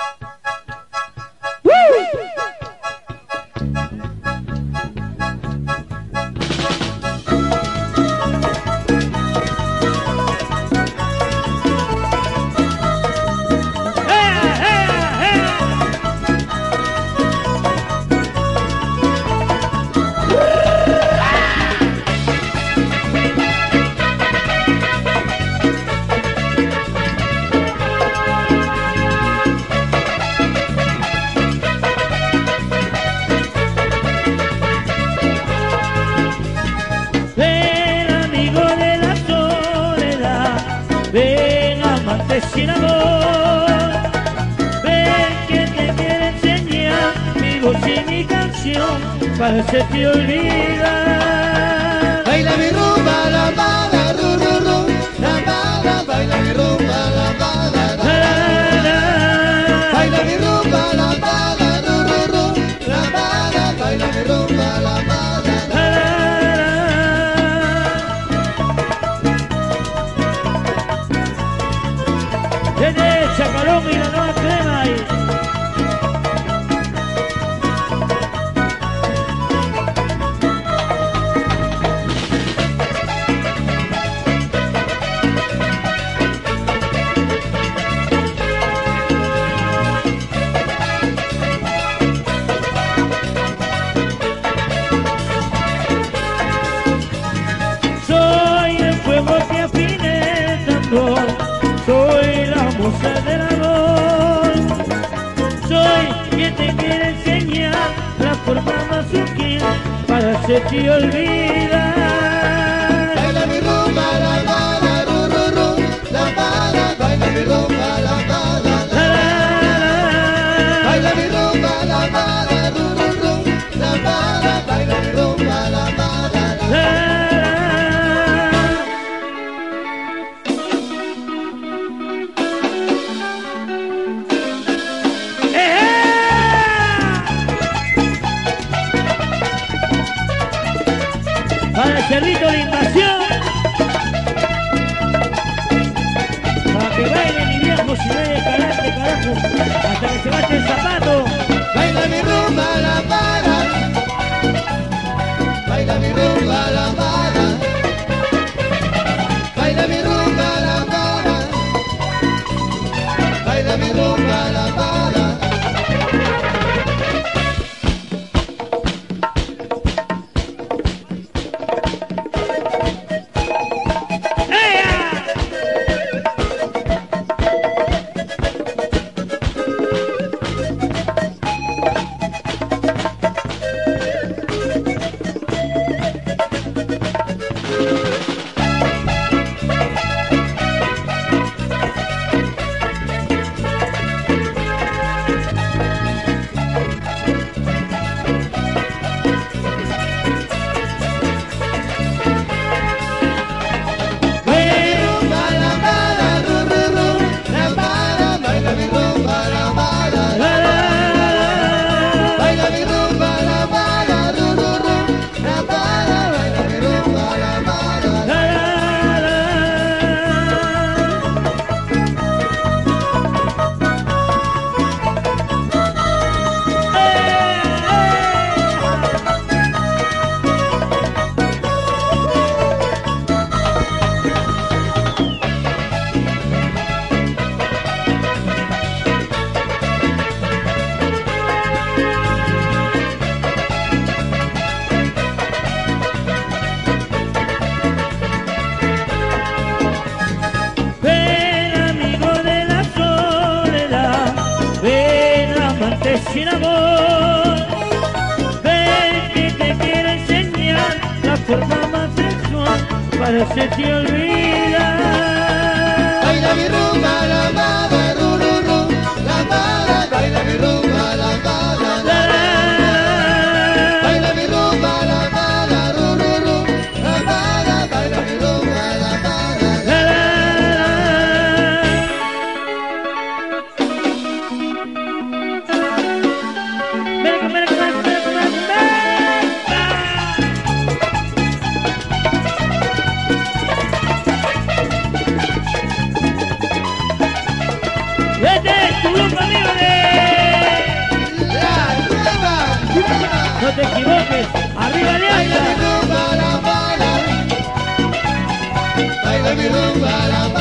Sin amor, ven que te quiero enseñar mi voz y mi canción para hacerte olvidar. Baila mi rumba, lambada, ru, ru, ru, lambada, baila mi rumba, lambada, baila mi rumba, lambada, ru, ru, ru, lambada, baila mi rumba, lambada. Desde Chacalón y la nueva crema ahí. Soy el fuego que afina el tambor, soy la musa del amor, soy quien te quiere enseñar la forma más sutil para hacerte olvidar. Baila mi rumba, lambada, ru, ru, ru, lambada, baila mi rumba, lambada, baila mi rumba, lambada, ru, ru, ru, lambada, baila mi rumba, lambada. Para el cerrito de invasión, para que baile mi viejo si ve de karate, carajo, hasta que se bache el zapato. Baila mi rumba, lambada, baila mi rumba, lambada, baila mi rumba, lambada, baila mi rumba, lambada. Sin amor, ven que te quiero enseñar la forma más sexual para hacerte olvidar. Baila mi rumba, lambada, ru, ru, ru, lambada, baila mi rumba, lambada, baila mi rumba, lambada, ru, ru, ru, lambada, baila mi rumba, lambada. te equivoques. Arriba baila mi Alianza. rumba lambada, baila mi rumba lambada.